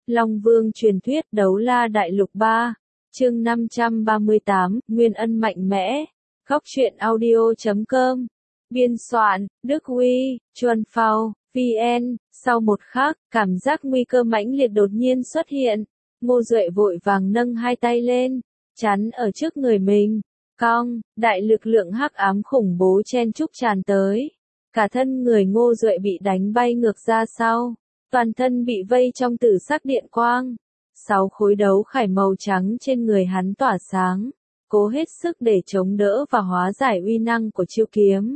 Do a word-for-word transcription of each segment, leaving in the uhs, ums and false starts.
Long Vương truyền thuyết Đấu La Đại Lục ba, chương năm trăm ba mươi tám, Nguyên Ân mạnh mẽ. Góc truyện audio chấm com. Biên soạn, Đức Huy, Chuan Phao, vê en. Sau một khắc, cảm giác nguy cơ mãnh liệt đột nhiên xuất hiện. Ngô Duệ vội vàng nâng hai tay lên, chắn ở trước người mình. Cong, đại lực lượng hắc ám khủng bố chen chúc tràn tới. Cả thân người Ngô Duệ bị đánh bay ngược ra sau. Toàn thân bị vây trong tử sắc điện quang. Sáu khối đấu khải màu trắng trên người hắn tỏa sáng, cố hết sức để chống đỡ và hóa giải uy năng của chiêu kiếm.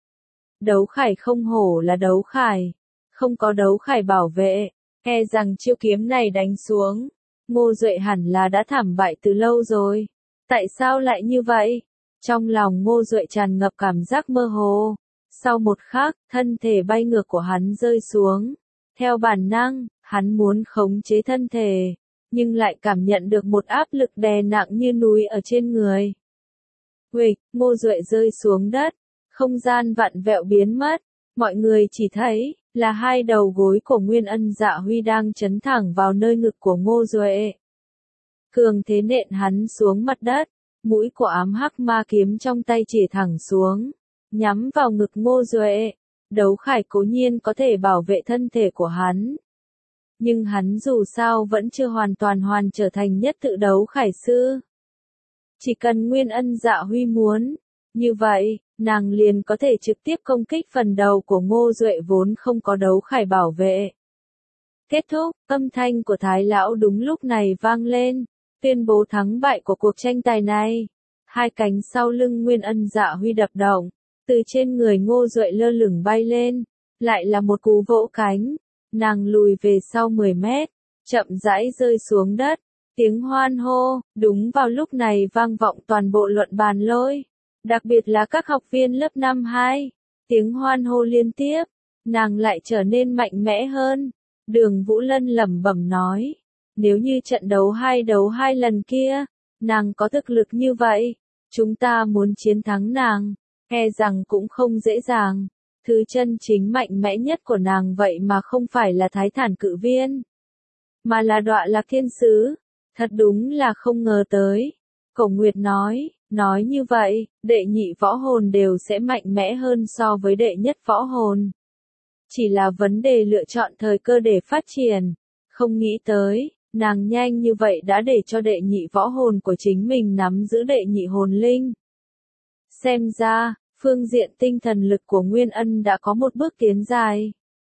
Đấu khải không hổ là đấu khải, không có đấu khải bảo vệ, e rằng chiêu kiếm này đánh xuống, Ngô Duệ hẳn là đã thảm bại từ lâu rồi. Tại sao lại như vậy? Trong lòng Ngô Duệ tràn ngập cảm giác mơ hồ. Sau một khắc, thân thể bay ngược của hắn rơi xuống. Theo bản năng, hắn muốn khống chế thân thể, nhưng lại cảm nhận được một áp lực đè nặng như núi ở trên người. Huỵch, Ngô Duệ rơi xuống đất, không gian vặn vẹo biến mất, mọi người chỉ thấy là hai đầu gối của Nguyên Ân Dạ Huy đang chấn thẳng vào nơi ngực của Ngô Duệ. Cường thế nện hắn xuống mặt đất, mũi của ám hắc ma kiếm trong tay chĩa thẳng xuống, nhắm vào ngực Ngô Duệ. Đấu khải cố nhiên có thể bảo vệ thân thể của hắn, nhưng hắn dù sao vẫn chưa hoàn toàn hoàn trở thành nhất tự đấu khải sư. Chỉ cần Nguyên Ân Dạ Huy muốn, như vậy, nàng liền có thể trực tiếp công kích phần đầu của Ngô Duệ vốn không có đấu khải bảo vệ. Kết thúc, âm thanh của Thái Lão đúng lúc này vang lên, tuyên bố thắng bại của cuộc tranh tài này. Hai cánh sau lưng Nguyên Ân Dạ Huy đập động, từ trên người Ngô Duệ lơ lửng bay lên, lại là một cú vỗ cánh. Nàng lùi về sau mười mét, chậm rãi rơi xuống đất, tiếng hoan hô, đúng vào lúc này vang vọng toàn bộ luận bàn lôi, đặc biệt là các học viên lớp năm hai, tiếng hoan hô liên tiếp, nàng lại trở nên mạnh mẽ hơn. Đường Vũ Lân lẩm bẩm nói, nếu như trận đấu hai đấu hai lần kia, nàng có thực lực như vậy, chúng ta muốn chiến thắng nàng, e rằng cũng không dễ dàng. Thứ chân chính mạnh mẽ nhất của nàng vậy mà không phải là Thái Thản Cự Viên, mà là Đọa Lạc Thiên Sứ. Thật đúng là không ngờ tới. Cổ Nguyệt nói, nói như vậy, đệ nhị võ hồn đều sẽ mạnh mẽ hơn so với đệ nhất võ hồn. Chỉ là vấn đề lựa chọn thời cơ để phát triển. Không nghĩ tới, nàng nhanh như vậy đã để cho đệ nhị võ hồn của chính mình nắm giữ đệ nhị hồn linh. Xem ra, phương diện tinh thần lực của Nguyên Ân đã có một bước tiến dài.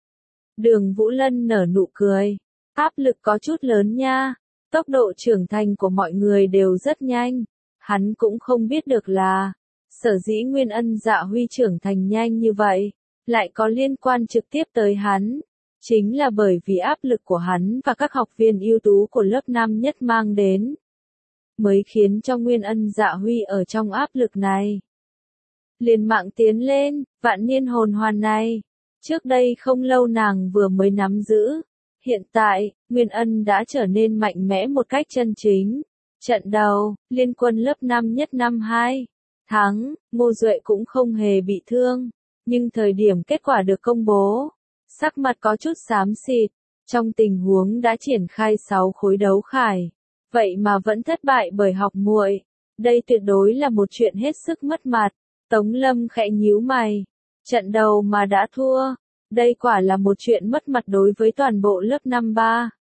Đường Vũ Lân nở nụ cười. Áp lực có chút lớn nha. Tốc độ trưởng thành của mọi người đều rất nhanh. Hắn cũng không biết được là, sở dĩ Nguyên Ân Dạ Huy trưởng thành nhanh như vậy, lại có liên quan trực tiếp tới hắn. Chính là bởi vì áp lực của hắn và các học viên ưu tú của lớp năm nhất mang đến, mới khiến cho Nguyên Ân Dạ Huy ở trong áp lực này liền mạng tiến lên. Vạn niên hồn hoàn này, trước đây không lâu nàng vừa mới nắm giữ, hiện tại, Nguyên Ân đã trở nên mạnh mẽ một cách chân chính. Trận đầu, liên quân lớp năm nhất năm hai, thắng, Ngô Duệ cũng không hề bị thương, nhưng thời điểm kết quả được công bố, sắc mặt có chút xám xịt, trong tình huống đã triển khai sáu khối đấu khải, vậy mà vẫn thất bại bởi học muội, đây tuyệt đối là một chuyện hết sức mất mặt. Tống Lâm khẽ nhíu mày, trận đầu mà đã thua, đây quả là một chuyện mất mặt đối với toàn bộ lớp năm ba.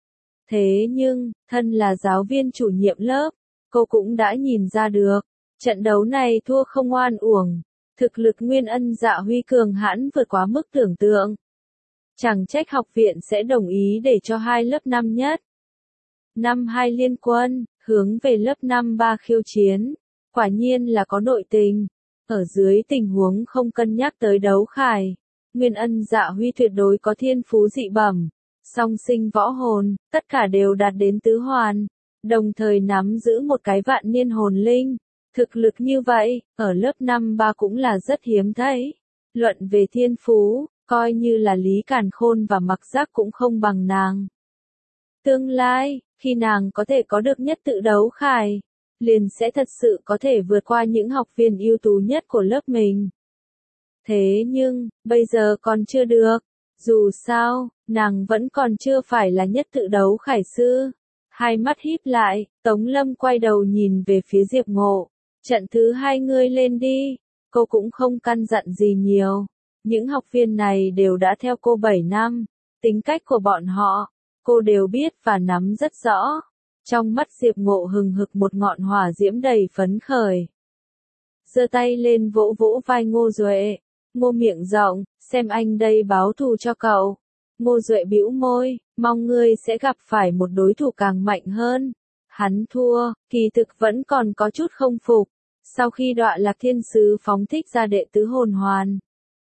Thế nhưng, thân là giáo viên chủ nhiệm lớp, cô cũng đã nhìn ra được, trận đấu này thua không oan uổng, thực lực Nguyên Ân Dạ Huy cường hãn vượt quá mức tưởng tượng. Chẳng trách học viện sẽ đồng ý để cho hai lớp năm nhất, năm hai liên quân, hướng về lớp năm ba khiêu chiến, quả nhiên là có nội tình. Ở dưới tình huống không cân nhắc tới đấu khải, Nguyên Ân Dạ Huy tuyệt đối có thiên phú dị bẩm, song sinh võ hồn, tất cả đều đạt đến tứ hoàn, đồng thời nắm giữ một cái vạn niên hồn linh. Thực lực như vậy, ở lớp năm ba cũng là rất hiếm thấy. Luận về thiên phú, coi như là Lý Càn Khôn và Mặc Giác cũng không bằng nàng. Tương lai, khi nàng có thể có được nhất tự đấu khải, liền sẽ thật sự có thể vượt qua những học viên ưu tú nhất của lớp mình. Thế nhưng, bây giờ còn chưa được. Dù sao, nàng vẫn còn chưa phải là nhất tự đấu khải sư. Hai mắt híp lại, Tống Lâm quay đầu nhìn về phía Diệp Ngộ. Trận thứ hai ngươi lên đi. Cô cũng không căn dặn gì nhiều. Những học viên này đều đã theo cô bảy năm. Tính cách của bọn họ, cô đều biết và nắm rất rõ. Trong mắt Diệp Ngộ hừng hực một ngọn hỏa diễm đầy phấn khởi. Giơ tay lên vỗ vỗ vai Ngô Duệ. Ngô miệng rộng, xem anh đây báo thù cho cậu. Ngô Duệ bĩu môi, mong ngươi sẽ gặp phải một đối thủ càng mạnh hơn. Hắn thua, kỳ thực vẫn còn có chút không phục. Sau khi Đọa Lạc Thiên Sứ phóng thích ra đệ tứ hồn hoàn,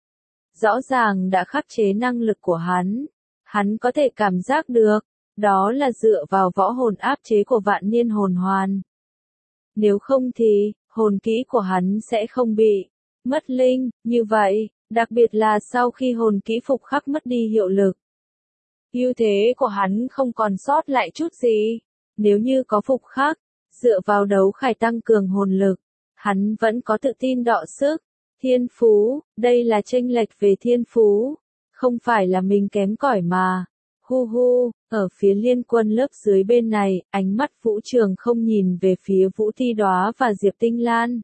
rõ ràng đã khắc chế năng lực của hắn. Hắn có thể cảm giác được, đó là dựa vào võ hồn áp chế của vạn niên hồn hoàn. Nếu không thì, hồn kỹ của hắn sẽ không bị mất linh, như vậy, đặc biệt là sau khi hồn kỹ phục khắc mất đi hiệu lực. Ưu thế của hắn không còn sót lại chút gì. Nếu như có phục khắc, dựa vào đấu khải tăng cường hồn lực, hắn vẫn có tự tin đọ sức. Thiên phú, đây là chênh lệch về thiên phú, không phải là mình kém cỏi mà. Hu hu, ở phía liên quân lớp dưới bên này, ánh mắt Vũ Trường không nhìn về phía Vũ Thi Đóa và Diệp Tinh Lan.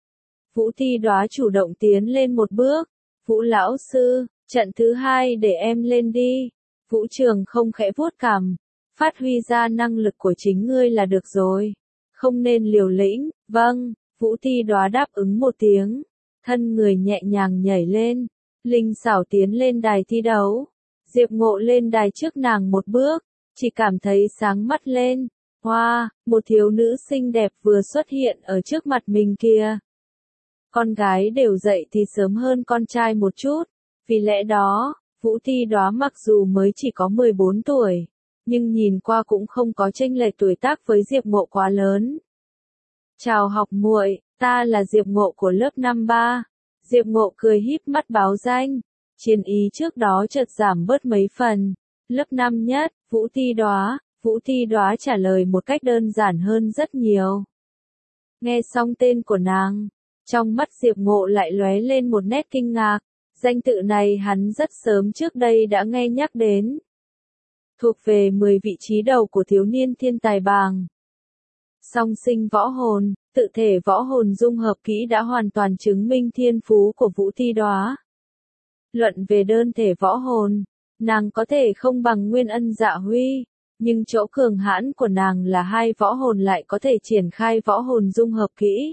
Vũ Thi Đóa chủ động tiến lên một bước. Vũ lão sư, trận thứ hai để em lên đi. Vũ Trường không khẽ vuốt cằm. Phát huy ra năng lực của chính ngươi là được rồi. Không nên liều lĩnh. Vâng, Vũ Thi Đóa đáp ứng một tiếng. Thân người nhẹ nhàng nhảy lên. Linh xảo tiến lên đài thi đấu. Diệp Ngộ lên đài trước nàng một bước. Chỉ cảm thấy sáng mắt lên. Hoa, wow, một thiếu nữ xinh đẹp vừa xuất hiện ở trước mặt mình kìa. Con gái đều dậy thì sớm hơn con trai một chút. Vì lẽ đó, Vũ Thi Đóa mặc dù mới chỉ có mười bốn tuổi, nhưng nhìn qua cũng không có chênh lệch tuổi tác với Diệp Ngộ quá lớn. Chào học muội, ta là Diệp Ngộ của lớp năm ba. Diệp Ngộ cười híp mắt báo danh. Chiến ý trước đó chợt giảm bớt mấy phần. Lớp năm nhất, Vũ Thi Đóa. Vũ Thi Đóa trả lời một cách đơn giản hơn rất nhiều. Nghe xong tên của nàng, trong mắt Diệp Ngộ lại lóe lên một nét kinh ngạc. Danh tự này hắn rất sớm trước đây đã nghe nhắc đến. Thuộc về mười vị trí đầu của thiếu niên thiên tài bảng. Song sinh võ hồn, tự thể võ hồn dung hợp kỹ đã hoàn toàn chứng minh thiên phú của Vũ Thi Đóa. Luận về đơn thể võ hồn, nàng có thể không bằng Nguyên Ân Dạ Huy, nhưng chỗ cường hãn của nàng là hai võ hồn lại có thể triển khai võ hồn dung hợp kỹ.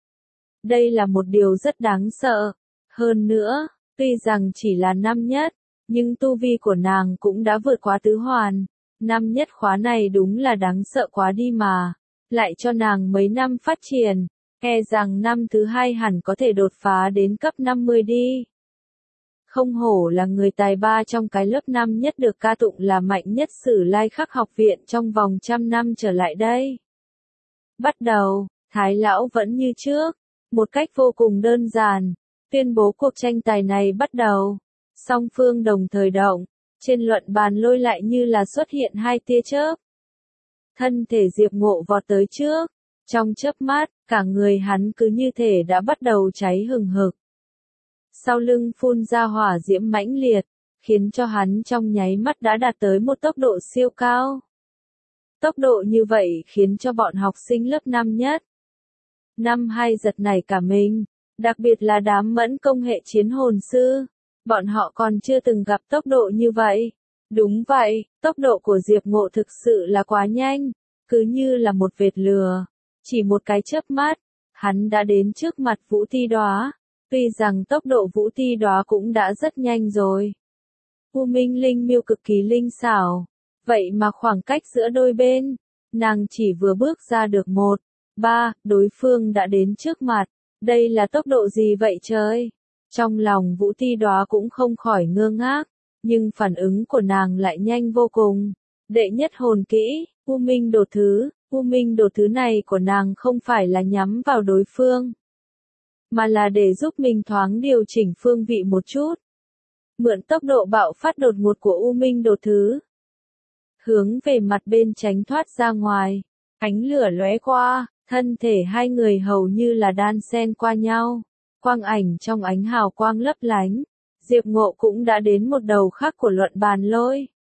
Đây là một điều rất đáng sợ. Hơn nữa, tuy rằng chỉ là năm nhất, nhưng tu vi của nàng cũng đã vượt qua tứ hoàn. Năm nhất khóa này đúng là đáng sợ quá đi mà. Lại cho nàng mấy năm phát triển, e rằng năm thứ hai hẳn có thể đột phá đến cấp năm mươi đi. Không hổ là người tài ba trong cái lớp năm nhất được ca tụng là mạnh nhất Sử Lai Khắc học viện trong vòng trăm năm trở lại đây. Bắt đầu, Thái lão vẫn như trước, một cách vô cùng đơn giản, tuyên bố cuộc tranh tài này bắt đầu. Song phương đồng thời động, trên luận bàn lôi lại như là xuất hiện hai tia chớp. Thân thể Diệp Ngộ vọt tới trước, trong chớp mắt, cả người hắn cứ như thể đã bắt đầu cháy hừng hực. Sau lưng phun ra hỏa diễm mãnh liệt, khiến cho hắn trong nháy mắt đã đạt tới một tốc độ siêu cao. Tốc độ như vậy khiến cho bọn học sinh lớp năm nhất, năm hai giật nảy cả mình, đặc biệt là đám mẫn công hệ chiến hồn sư. Bọn họ còn chưa từng gặp tốc độ như vậy. Đúng vậy, tốc độ của Diệp Ngộ thực sự là quá nhanh, cứ như là một vệt lửa. Chỉ một cái chớp mắt, hắn đã đến trước mặt Vũ Thi Đóa. Tuy rằng tốc độ Vũ Thi Đóa cũng đã rất nhanh rồi. U Minh Linh Miêu cực kỳ linh xảo. Vậy mà khoảng cách giữa đôi bên, nàng chỉ vừa bước ra được một, ba, đối phương đã đến trước mặt. Đây là tốc độ gì vậy trời? Trong lòng Vũ Thi Đóa cũng không khỏi ngơ ngác, nhưng phản ứng của nàng lại nhanh vô cùng. Đệ nhất hồn kỹ, U Minh Đột Thứ, U Minh Đột Thứ này của nàng không phải là nhắm vào đối phương, mà là để giúp mình thoáng điều chỉnh phương vị một chút. Mượn tốc độ bạo phát đột ngột của U Minh Đột Thứ, hướng về mặt bên tránh thoát ra ngoài, ánh lửa lóe qua, thân thể hai người hầu như là đan xen qua nhau. Quang ảnh trong ánh hào quang lấp lánh, Diệp Ngộ cũng đã đến một đầu khác của luận bàn lôi.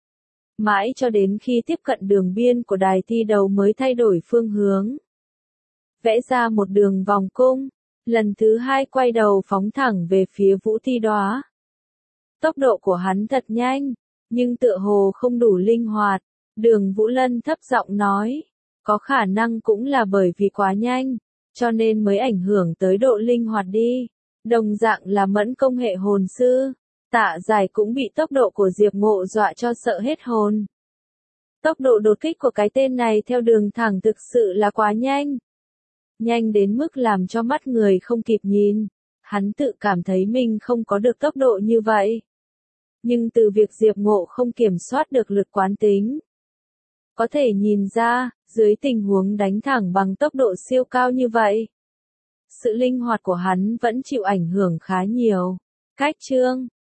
mãi cho đến khi tiếp cận đường biên của đài thi đấu mới thay đổi phương hướng. Vẽ ra một đường vòng cung, lần thứ hai quay đầu phóng thẳng về phía Vũ Thi Đóa. Tốc độ của hắn thật nhanh, nhưng tựa hồ không đủ linh hoạt. Đường Vũ Lân thấp giọng nói, có khả năng cũng là bởi vì quá nhanh, cho nên mới ảnh hưởng tới độ linh hoạt đi. Đồng dạng là mẫn công hệ hồn sư, Tạ Giải cũng bị tốc độ của Diệp Ngộ dọa cho sợ hết hồn. Tốc độ đột kích của cái tên này theo đường thẳng thực sự là quá nhanh. Nhanh đến mức làm cho mắt người không kịp nhìn. Hắn tự cảm thấy mình không có được tốc độ như vậy. Nhưng từ việc Diệp Ngộ không kiểm soát được lực quán tính, có thể nhìn ra, dưới tình huống đánh thẳng bằng tốc độ siêu cao như vậy, sự linh hoạt của hắn vẫn chịu ảnh hưởng khá nhiều. Cách chương